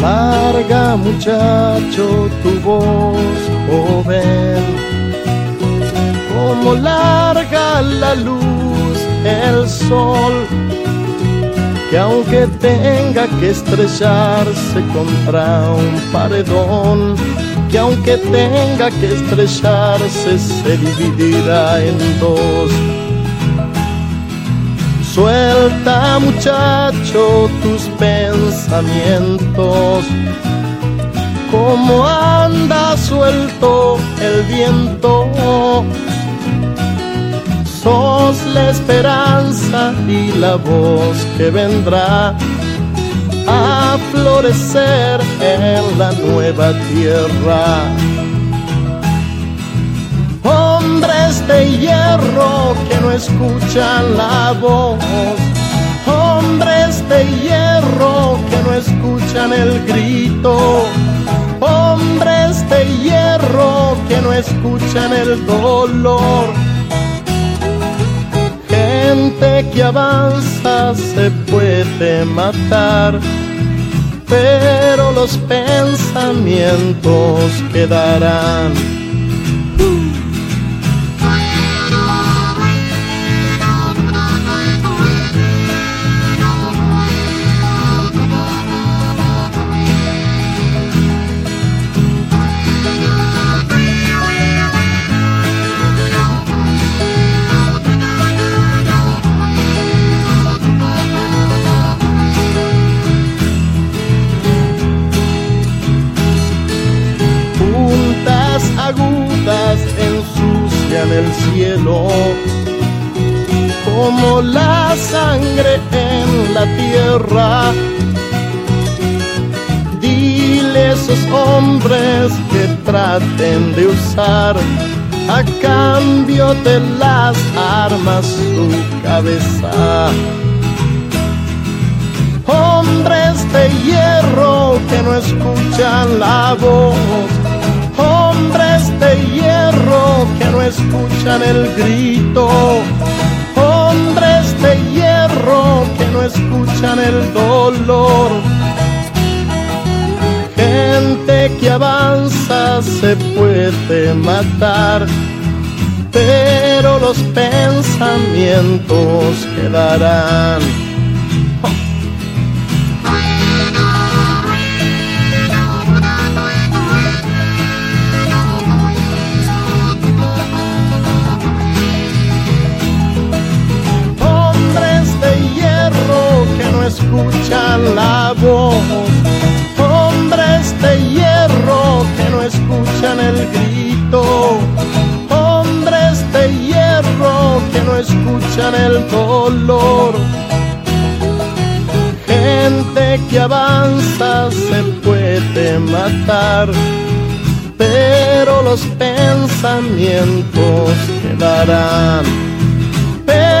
Larga, muchacho, tu voz joven, como larga la luz el sol, que aunque tenga que estrellarse contra un paredón, que aunque tenga que estrellarse se dividirá en dos. Suelta, muchacho, tus pensamientos, como anda suelto el viento. Sos la esperanza y la voz que vendrá a florecer en la nueva tierra. Hombres de hierro que no escuchan la voz, hombres de hierro que no escuchan el grito, hombres de hierro que no escuchan el dolor. Gente que avanza se puede matar, pero los pensamientos quedarán. Agudas ensucian el cielo, como la sangre en la tierra. Dile a esos hombres que traten de usar a cambio de las armas su cabeza. Hombres de hierro que no escuchan la voz, hombres de hierro que no escuchan el grito, hombres de hierro que no escuchan el dolor. Gente que avanza se puede matar, pero los pensamientos quedarán. Que no escuchan la voz, hombres de hierro que no escuchan el grito, hombres de hierro que no escuchan el dolor. Gente que avanza se puede matar, pero los pensamientos quedarán.